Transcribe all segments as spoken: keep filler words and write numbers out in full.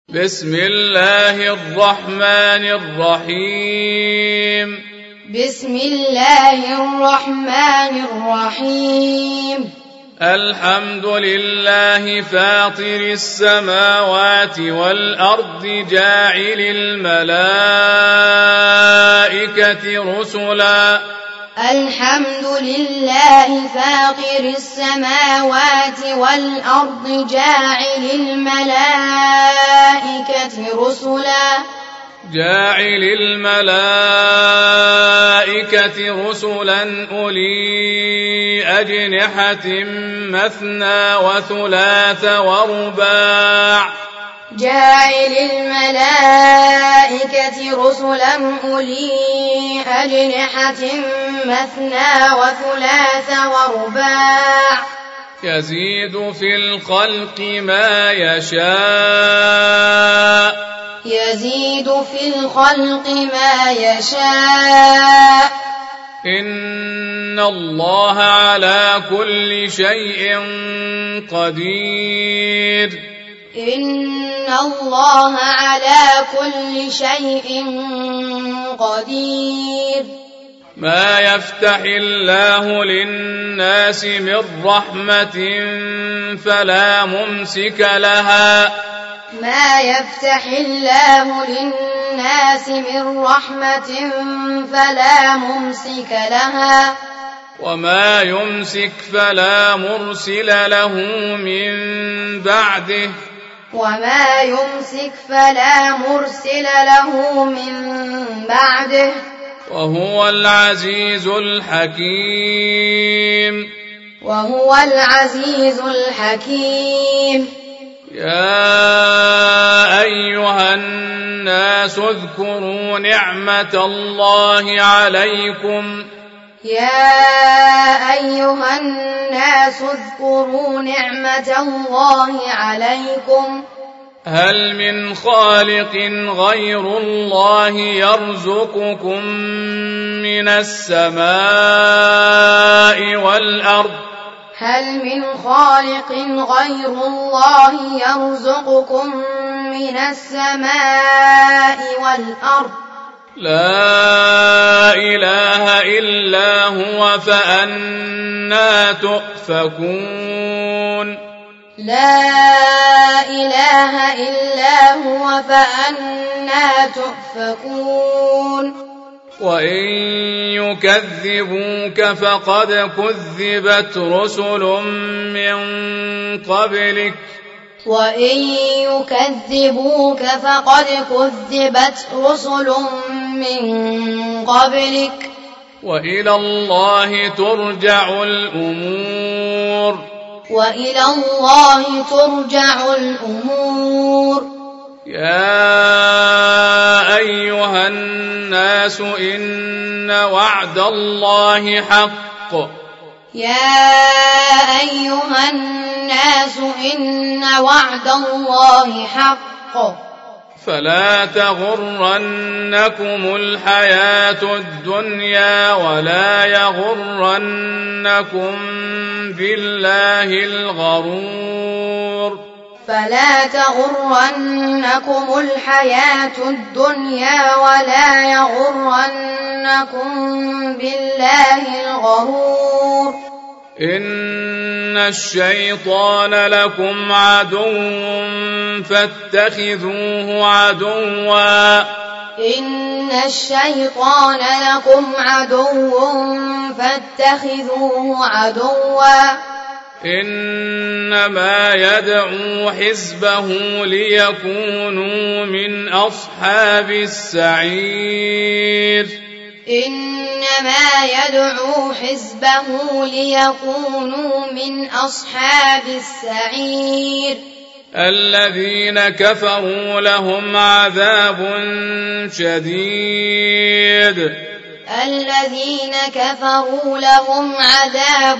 بسم الله الرحمن الرحيم بسم الله الرحمن الرحيم الحمد لله فاطر السماوات والأرض جاعل الملائكة رسلا الحمد لله فاطر السماوات والأرض جاعل الملائكة رسلا جاعل الملائكة رسلا أولي أجنحة مثنى وثلاث ورباع جاعل الملائكة رسلا أولي أجنحة مثنى وثلاث ورباع يزيد في الخلق ما يشاء يزيد في الخلق ما يشاء إن الله على كل شيء قدير إن الله على كل شيء قدير ما يفتح الله للناس من رحمة فلا ممسك لها ما يفتح الله للناس من رحمة فلا ممسك لها وما يمسك فلا مرسل له من بعده وما يمسك فلا مرسل له من بعده وهو العزيز الحكيم وهو العزيز الحكيم يا أيها الناس اذكروا نعمة الله عليكم يا أيها الناس اذكروا نعمة الله عليكم هل من خالق غير الله يرزقكم من السماء والأرض هل من خالق غير الله يرزقكم من السماء والأرض لا إله إلا هو فأنى تؤفكون لا إله إلا هو فأنى تؤفكون وإن يكذبوك فقد كذبت رسل من قبلك وإن يكذبوك فقد كذبت رسل من قبلك وإلى الله ترجع الأمور وإلى الله ترجع الأمور يا أيها الناس إن وعد الله حق يا أيها الناس إن وعد الله حق فلا تغرنكم الحياة الدنيا ولا يغرنكم بالله الغرور فلا تغرنكم الحياة الدنيا ولا يغرنكم بالله الغرور إن الشيطان لكم عدو فاتخذوه عدوا إن الشيطان لكم عدو فاتخذوه عدوا إنما يدعو حزبه ليكونوا من أصحاب السعير إنما يدعو حزبه ليكونوا من أصحاب السعير الذين كفروا لهم عذاب شديد الذين كفروا لهم عذاب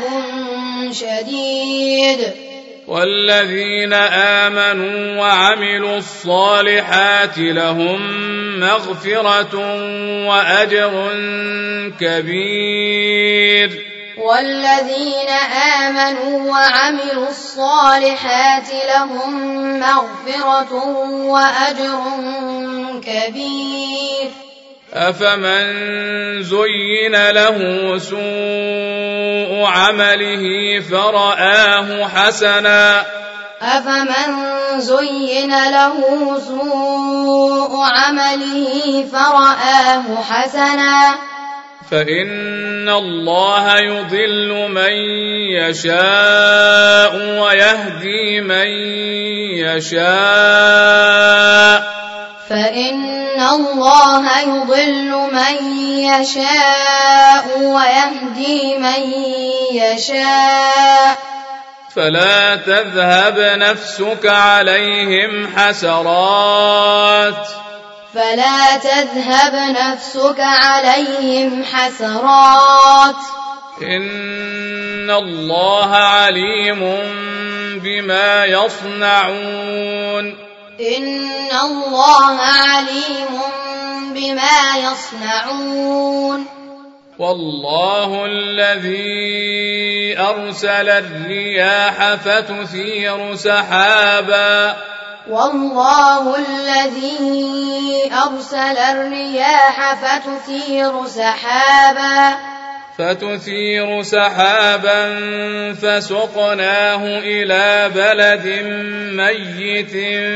شديد والذين آمنوا وعملوا الصالحات لهم مغفرة وأجر كبير والذين آمنوا وعملوا الصالحات لهم مغفرة وأجر كبير. أفمن زين له سوء عمله فرآه حسنا أفمن زين له سوء عمله فرآه حسنا فإن الله يضل من يشاء ويهدي من يشاء فإن الله يضل من يشاء ويهدي من يشاء فلا تذهب نفسك عليهم حسرات فلا تذهب نفسك عليهم حسرات إن الله عليم بما يصنعون إن الله عليم بما يصنعون. والله الذي أرسل الرياح فتثير سحابا والله الذي أرسل الرياح فتثير سحابا فتثير سحابا فسقناه إلى بلد ميت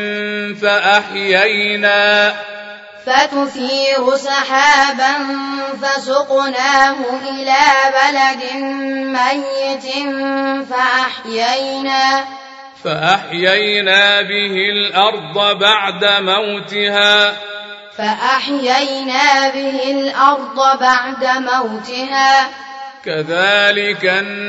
فأحيينا فتثير سحابا فسقناه إلى بلد ميت فأحيينا فأحيينا به الأرض بعد موتها فأحيينا به الأرض بعد موتها كذلك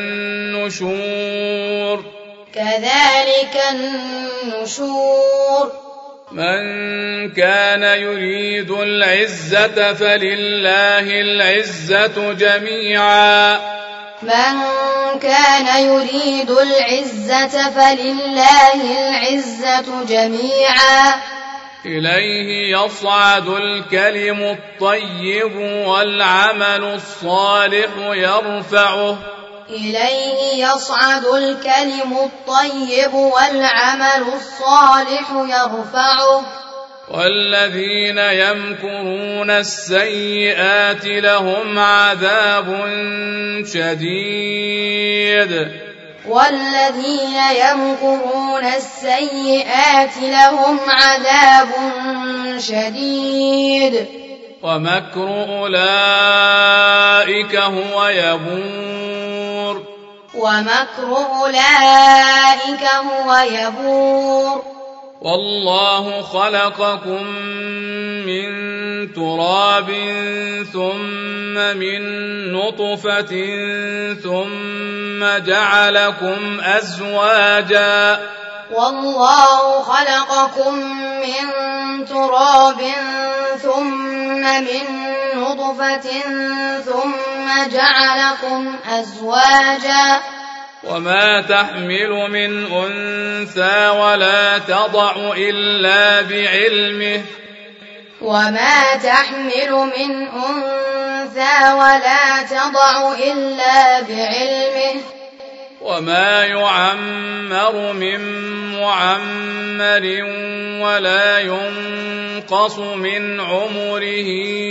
النشور كذلك النشور. من كان يريد العزة فلله العزة جميعا من كان يريد العزة فلله العزة جميعا إليه يصعد الكلم الطيب والعمل الصالح يرفعه إليه يصعد الكلم الطيب والعمل الصالح يرفعه والذين يمكرون السيئات لهم عذاب شديد والذين يمكرون السيئات لهم عذاب شديد ومكر أولئك هو يبور ومكر أولئك هو يبور. والله خلقكم من تراب ثم من نطفة ثم جعلكم أزواجا والله خلقكم من تراب ثم من نطفة ثم جعلكم أزواجا وما تحمل من أنثى ولا تضع إلا بعلمه وما تحمل من أنثى ولا تضع إلا بعلمه وما يعمر من معمر ولا ينقص من عمره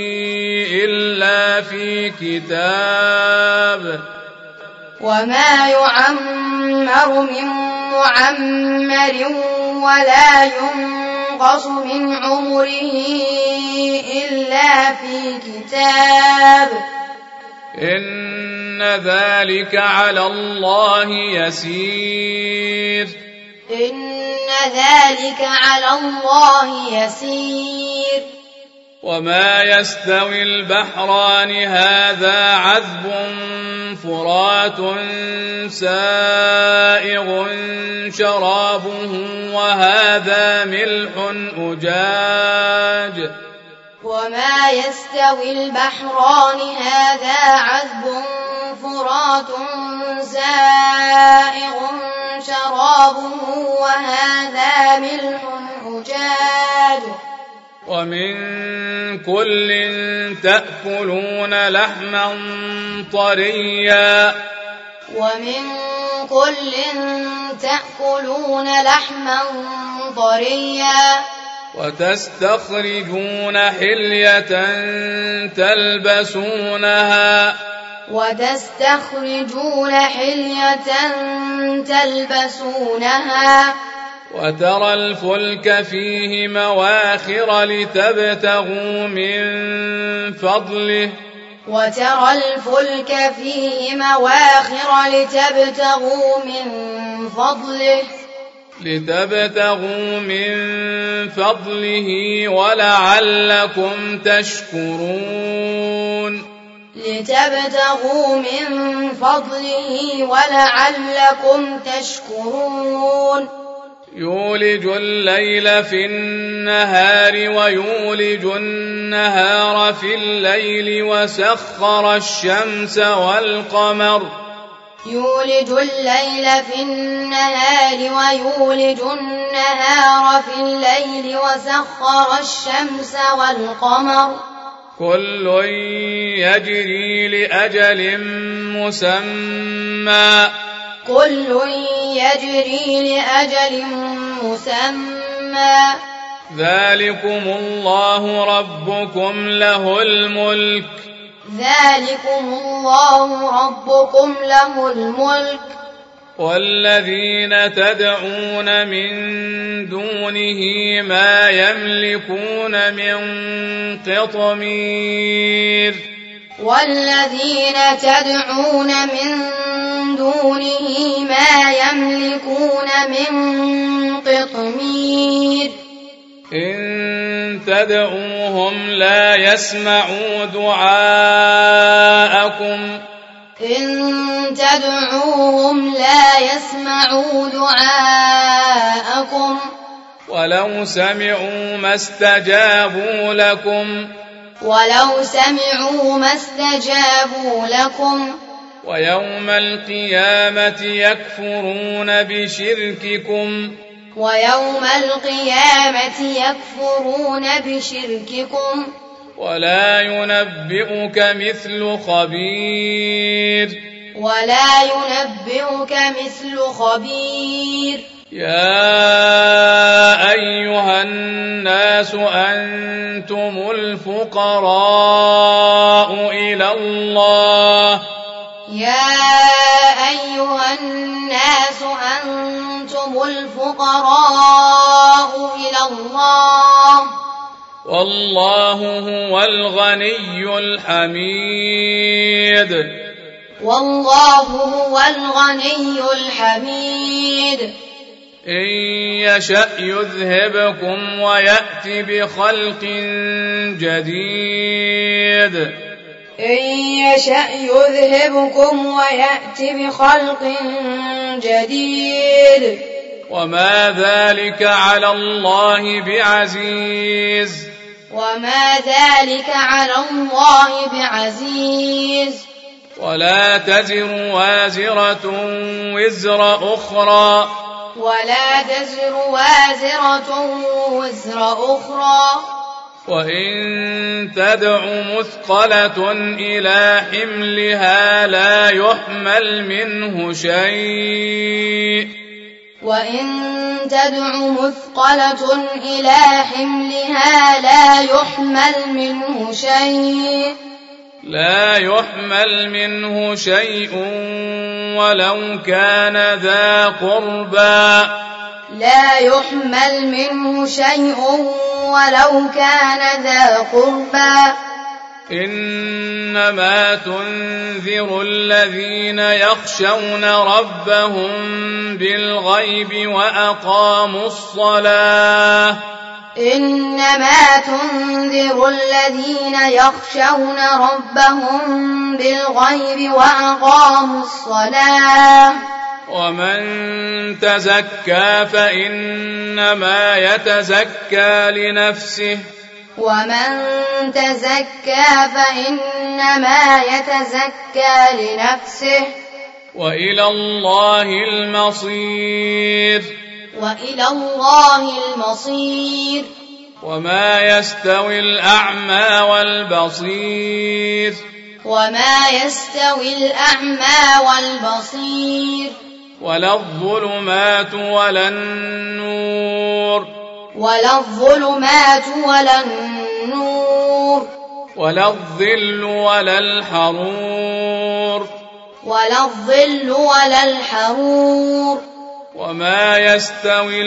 إلا في كتاب وما يعمر من معمر ولا ينقص من عمره إلا في كتاب إن ذلك على الله يسير إن ذلك على الله يسير. وما يستوي البحران هذا عذب فرات سائغ شرابه وهذا ملح أجاج وما يستوي البحران هذا عذب فرات سائغ شرابه وهذا ملح أجاج ومن كل تأكلون لحما طريا ومن كل تأكلون لحما طريا وتستخرجون حلية تلبسونها وتستخرجون حلية تلبسونها وترى الفلك فيه مواخر لتبتغوا من فضله وترى الفلك فيه مواخر لتبتغوا من فضله لتبتغوا من فضله ولعلكم تشكرون لتبتغوا من فضله ولعلكم تشكرون يولج الليل في النهار ويولج النهار في الليل وسخر الشمس والقمر يولج الليل في النهار ويولج النهار في الليل وسخر الشمس والقمر كل يجري لأجل مسمى كل يجري لأجل مسمى ذلكم الله ربكم له الملك ذلكم الله ربكم له الملك والذين تدعون من دونه ما يملكون من قطمير والذين تدعون من دونه ما يملكون من قطمير إن تدعوهم لا يسمعوا دعاءكم إن تدعوهم لا يسمعوا دعاءكم ولو سمعوا ما استجابوا لكم ولو سمعوا ما استجابوا لكم ويوم القيامة يكفرون بشرككم ويوم القيامة يكفرون بشرككم ولا ينبئك مثل خبير ولا ينبئك مثل خبير يا أيها الناس أنتم الفقراء إلى الله يا أيها الناس أنتم الفقراء إلى الله والله هو الغني الحميد والله هو الغني الحميد إن يشأ يذهبكم ويأت بخلق جديد إن يشأ يذهبكم ويأت بخلق جديد وما ذلك على الله بعزيز وما ذلك على الله بعزيز ولا تزر وازرة وزر أخرى ولا تزر وازرة وزر أخرى وإن تدع مثقلة إلى حملها لا يحمل منه شيء وإن تدع مثقلة إلى حملها لا يحمل منه شيء لا يحمل منه شيء ولو كان ذا قربى لا يحمل منه شيء ولو كان ذا قربى إنما تنذر الذين يخشون ربهم بالغيب وأقاموا الصلاة إنما تنذر الذين يخشون ربهم بالغيب وأقاموا الصلاة ومن تزكى فإنما يتزكى لنفسه ومن تزكى فإنما يتزكى لنفسه وإلى الله المصير وإلى الله المصير وما يستوي الأعمى والبصير وما يستوي الأعمى والبصير ولا الظلمات ولا النور ولا الظلمات ولا النور ولا الظل ولا الحرور ولا الظل ولا الحرور وما يستوي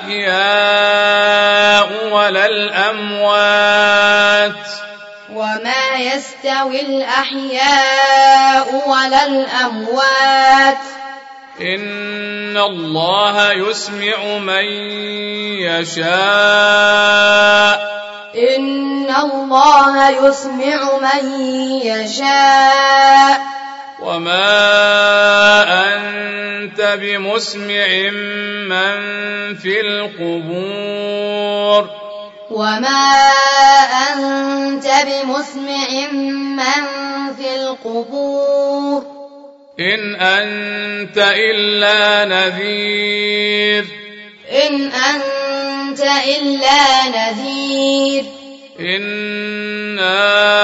الأحياء ولا الأموات وما يستوي الأحياء ولا الأموات إن الله يسمع من يشاء إن الله يسمع من يشاء وما أنت بمسمع من في القبور وما أنت بمسمع من في القبور إن أنت إلا نذير إن أنت إلا نذير إنا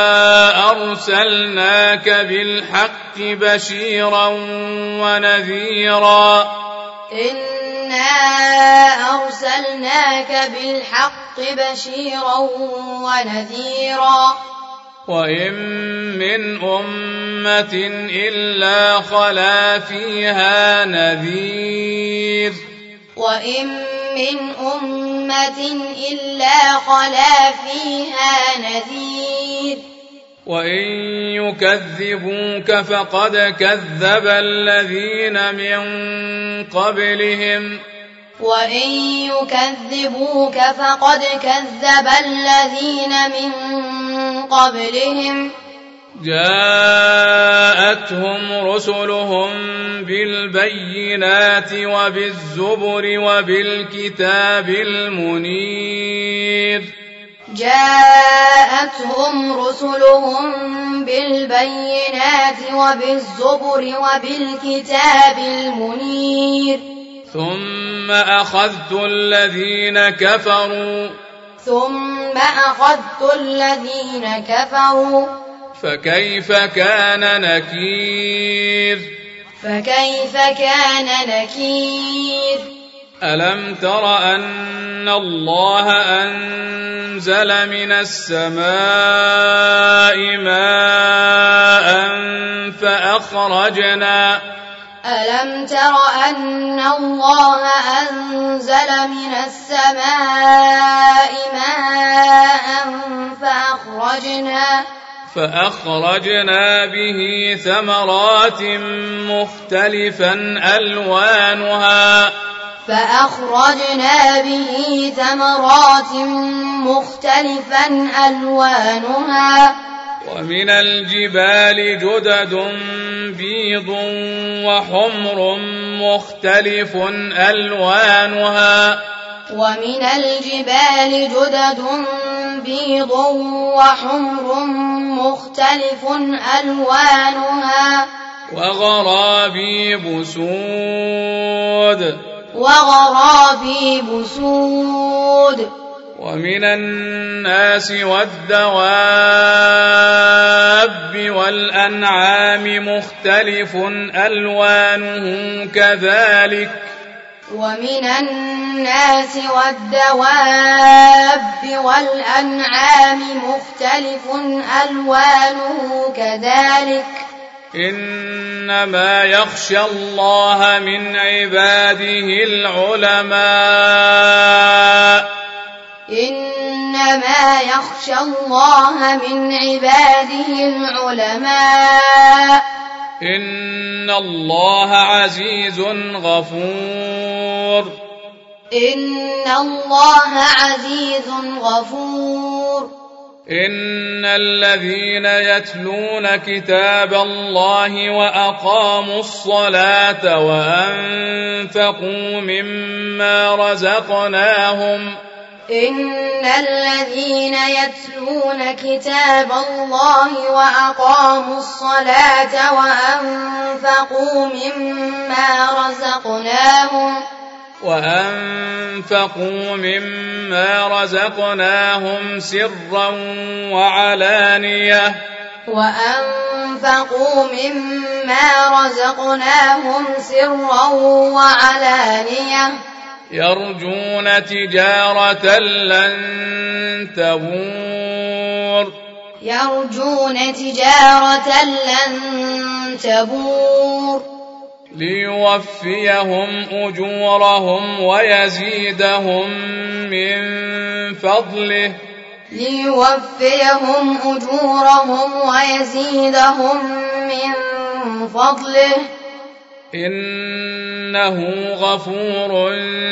أرسلناك بالحق بشيرا ونذيرا إنا أرسلناك بالحق بشيرا ونذيرا وإن من أمة إلا خلا فيها نذير وإن من أمة إلا خلا فيها نذير وإن يكذبوك فقد كذب الذين من قبلهم وإن يكذبوك فقد كذب الذين من قبلهم جاءتهم رسلهم بالبينات وبالزبر وبالكتاب المنير جاءتهم رسلهم بالبينات وبالزبر وبالكتاب المنير ثم أخذت الذين كفروا ثم أخذت الذين كفروا فكيف كان نكير فكيف كان نكير ألم تر أن الله أنزل من السماء ماء فأخرجنا ألم تر أن الله أنزل من السماء ماء فأخرجنا فأخرجنا به ثمرات مختلفا ألوانها فأخرجنا به ثمرات مختلفا ألوانها ومن الجبال جدد بيض وحمر مختلف ألوانها ومن الجبال جدد بيض وحمر مختلف ألوانها وغرابيب سود وغرابيب سود ومن الناس والدواب والأنعام مختلف ألوانه كذلك ومن الناس والدواب والأنعام مختلف ألوانه كذلك إنما يخشى الله من عباده العلماء إنما يخشى الله من عباده العلماء إن الله عزيز غفور إن الله عزيز غفور إن الذين يتلون كتاب الله وأقاموا الصلاة وأنفقوا مما رزقناهم إن الذين يتلون كتاب الله وأقاموا الصلاة وأنفقوا مما رزقناهم وأنفقوا مما رزقناهم سرا وعلانية وأنفقوا مما رزقناهم سرا وعلانية يرجون تجارة لن تبور يرجون تجارة لن تبور ليوفيهم أجورهم ويزيدهم من فضله ليوفيهم أجورهم ويزيدهم من فضله إنه غفور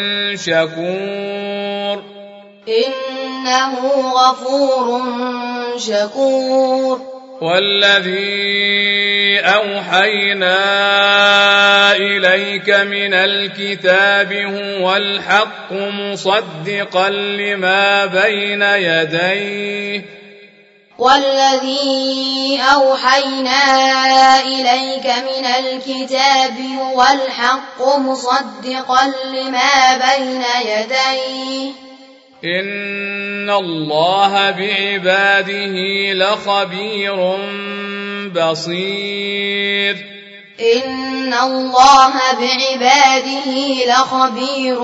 شكور إنه غفور شكور والذي أوحينا إليك من الكتاب هو الحق مصدقا لما بين يديه والذي أوحينا إليك من الكتاب هو الحق مصدقا لما بين يديه إن الله بعباده لخبير بصير إن الله بعباده لخبير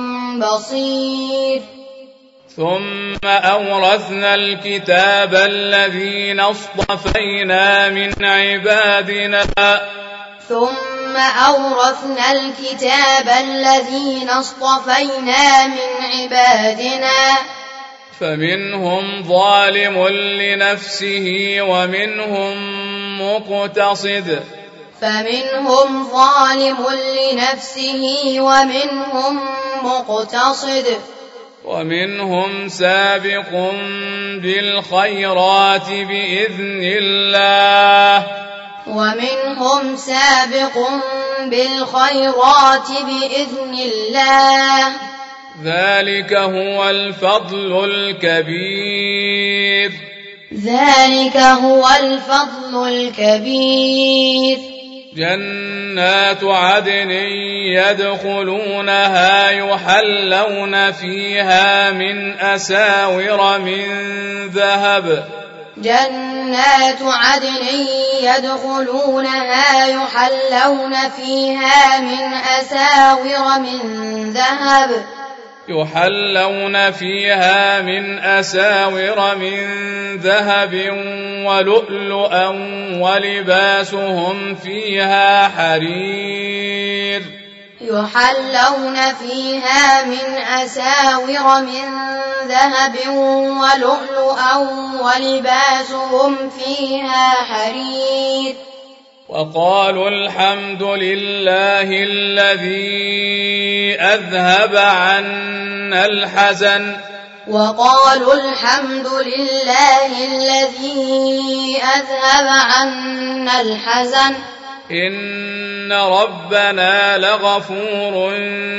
بصير ثم أورثنا الكتاب الذين اصطفينا من عبادنا ثم أورثنا الكتاب الذين اصطفينا من عبادنا فمنهم ظالم لنفسه ومنهم مقتصد فمنهم ظالم لنفسه ومنهم مقتصد ومنهم سابق بالخيرات بإذن الله ومنهم سابق بالخيرات بإذن الله ذلك هو الفضل الكبير ذلك هو الفضل الكبير جنات عدن يدخلونها يحلون فيها من أساور من ذهب جنات عدن يدخلونها يحلون فيها من أساور من ذهب يحلون فيها من أساور من ذهب ولؤلؤا ولباسهم فيها حرير يحلون فيها من أساور من ذهب ولؤلؤا ولباسهم فيها حرير وقالوا الحمد لله الذي أذهب عنا الحزن وقالوا الحمد لله الذي أذهب عنا الحزن إن ربنا لغفور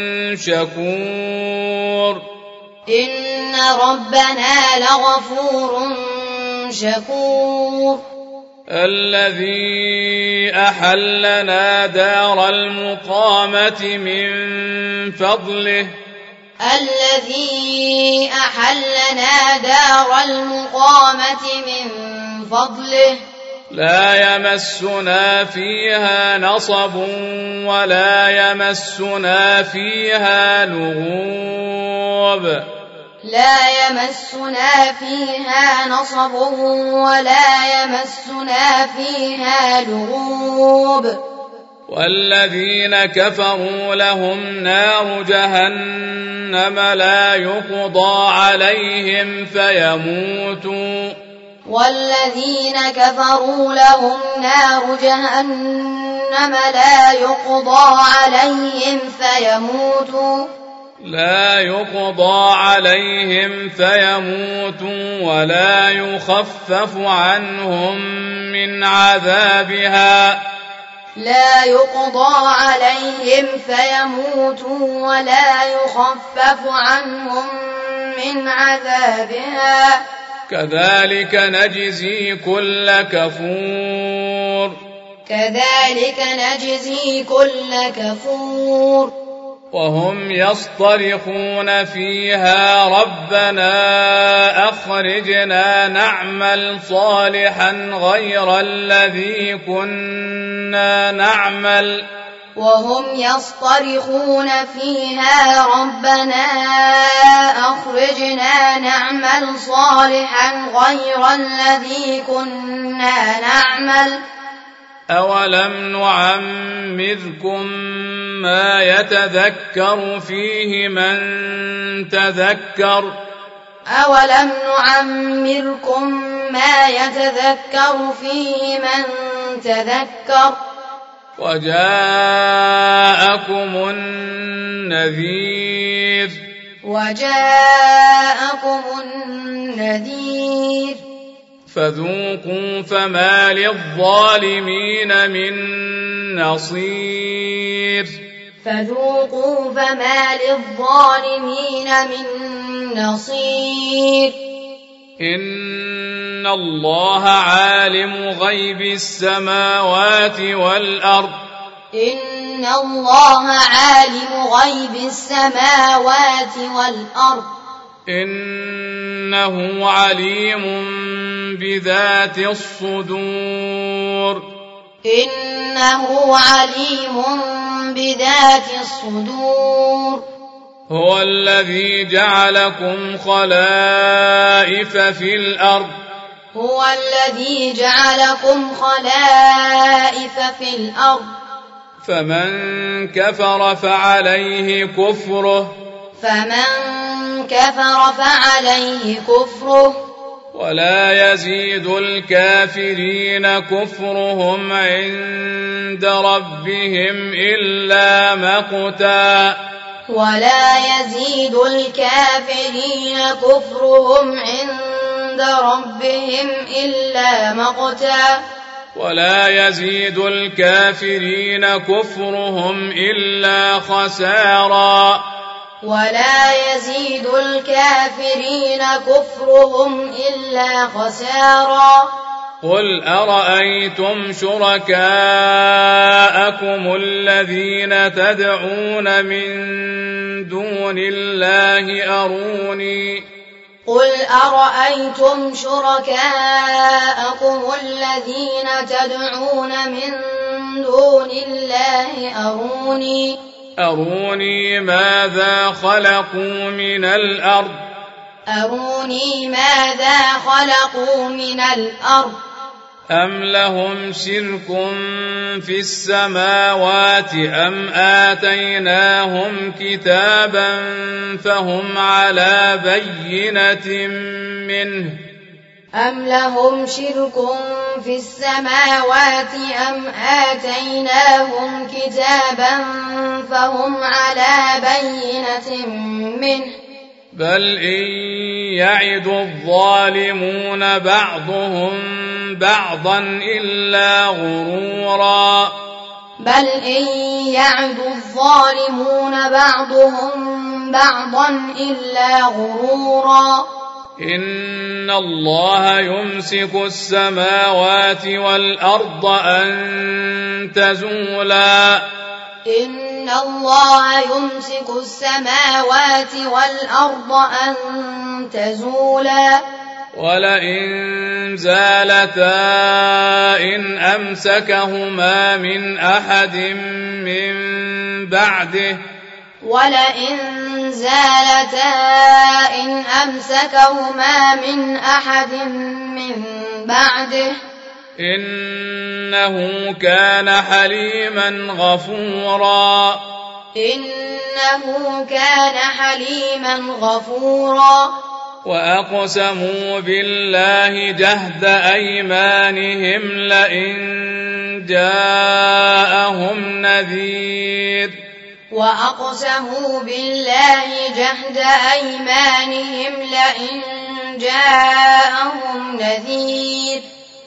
شكور إن ربنا لغفور شكور الذي أحلنا دار المقامة من فضله الذي أحلنا دار المقامة من فضله لا يمسنا فيها نصب ولا يمسنا فيها لغوب لا يمسنا فيها نصب ولا يمسنا فيها لغوب والذين كفروا لهم نار جهنم لا يقضى عليهم فيموتوا والذين كفروا لهم نار جهنم لا يقضى عليهم فيموتوا لا يقضى عليهم فيموتوا ولا يخفف عنهم من عذابها لا يقضى عليهم فيموتوا ولا يخفف عنهم من عذابها كذلك نجزي كل كفور كذلك نجزي كل كفور وهم يصطرخون فيها ربنا أخرجنا نعمل صالحا غير الذي كنا نعمل وهم يصطرخون فيها ربنا أخرجنا نعمل صالحا غير الذي كنا نعمل أولم نعمركم ما يتذكر فيه من تذكر أولم نعمركم ما يتذكر فيه من تذكر وجاءكم النذير وجاءكم النذير فذوقوا فما للظالمين من نصير فذوقوا فما للظالمين من نصير إن الله عالم غيب السماوات والأرض إن الله عالم غيب السماوات والأرض إنه عليم بذات الصدور إنه عليم بذات الصدور هو الذي جعلكم خلائف في الأرض هو الذي جعلكم خلائف في الأرض فمن كفر فعليه كفره فمن كفر فعليه كفره ولا يزيد الكافرين كفرهم عند ربهم إلا مقتا ولا يزيد الكافرين كفرهم عند ربهم إلا مقتا ولا يزيد الكافرين كفرهم إلا خسارا ولا يزيد الكافرين كفرهم إلا خسارا قل أرأيتم شركاءكم الذين تدعون من دون الله أروني قل أرأيتم شركاءكم الذين تدعون من دون الله أروني أروني ماذا خلقوا من الأرض أروني ماذا خلقوا من الأرض أم لهم شرك في السماوات أم آتيناهم كتابا فهم على بينة منه أم لهم شرك في السماوات أم آتيناهم كتابا فهم على بينة منه بل إن يعد الظالمون بعضهم بعضا إلا غرورا بل إن يعد الظالمون بعضهم بعضا إلا غرورا إن الله يمسك السماوات والأرض أن تزولا إن الله يمسك السماوات والأرض أن تزولا ولئن زالتا إن أمسكهما من أحد من بعده ولئن زالتا إن أمسكهما من أحد من بعده إنه كان حليما غفورا إنه كان حليما غفورا وأقسموا بالله جهد أيمانهم لئن جاءهم نذير وأقسموا بالله جهد أيمانهم لئن جاءهم نذير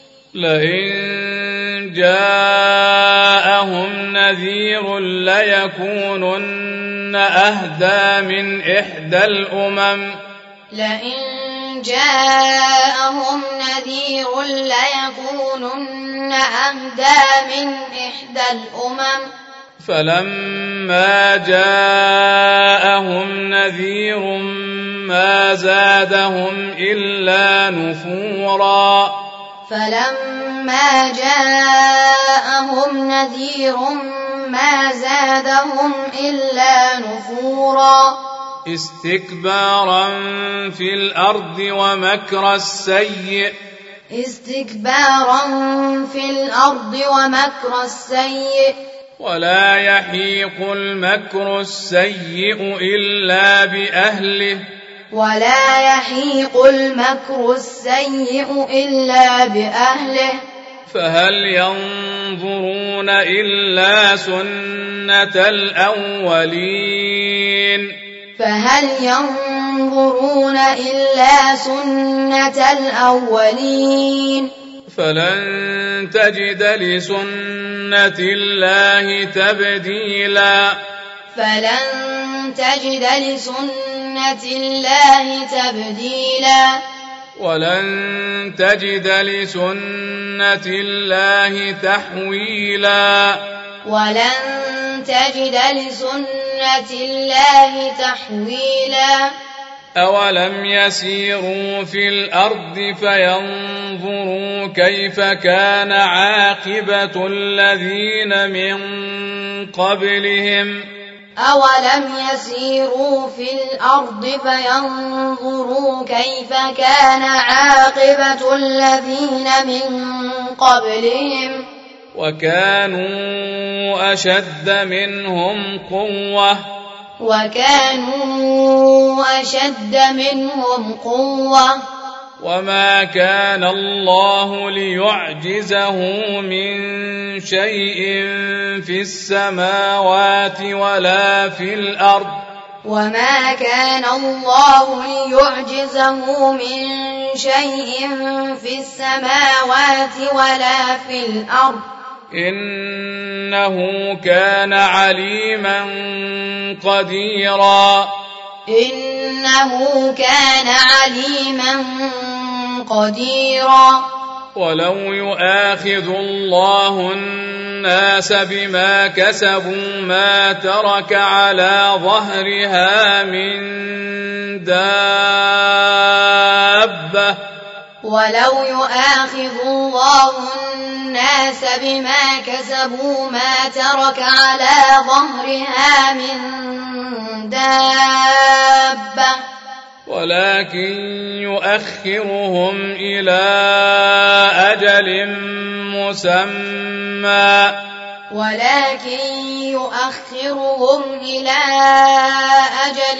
لئن جاءهم نذير ليكونن أهدى من إحدى الأمم لئن جاءهم نذير ليكونن أهدى من إحدى الأمم فلما جاءهم نذير ما زادهم إلا نفورا فلما جاءهم نذير ما زادهم إلا نفورا استكبارا في الأرض ومكر السيء استكبارا في الأرض ومكر السيء ولا يحيق المكر السيء إلا بأهله ولا يحيق المكر السيء إلا بأهله فهل ينظرون إلا سنة الأولين فهل ينظرون إلا سنة الأولين فلن تجد لسنة الله تبديلا فلن تجد لسنة الله تبديلا ولن تجد لسنة الله تحويلا ولن تجد لسنة الله تحويلا أولم يسيروا في الأرض فينظروا كيف كان عاقبة الذين من قبلهم أولم يسيروا في الأرض فينظروا كيف كان عاقبة الذين من قبلهم وكانوا أشد منهم قوة وكانوا أشد منهم قوة وما كان الله ليعجزه من شيء في السماوات ولا في الأرض وما كان الله ليعجزه من شيء في السماوات ولا في الأرض إنه كان عليما قديرا إنه كان عليما قديرا ولو يؤاخذ الله الناس بما كسبوا ما ترك على ظهرها من دابة ولو يؤاخذ الله الناس بما كسبوا ما ترك على ظهرها من دابة ولكن يؤخرهم إلى أجل مسمى ولكن يؤخرهم إلى أجل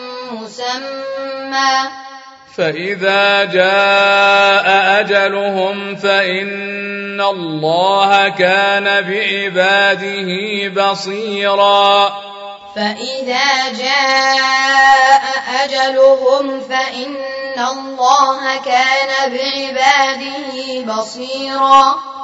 مسمى فإذا جاء أجلهم فإن الله كان بعباده بصيرا فإذا جاء أجلهم فإن الله كان بعباده بصيرا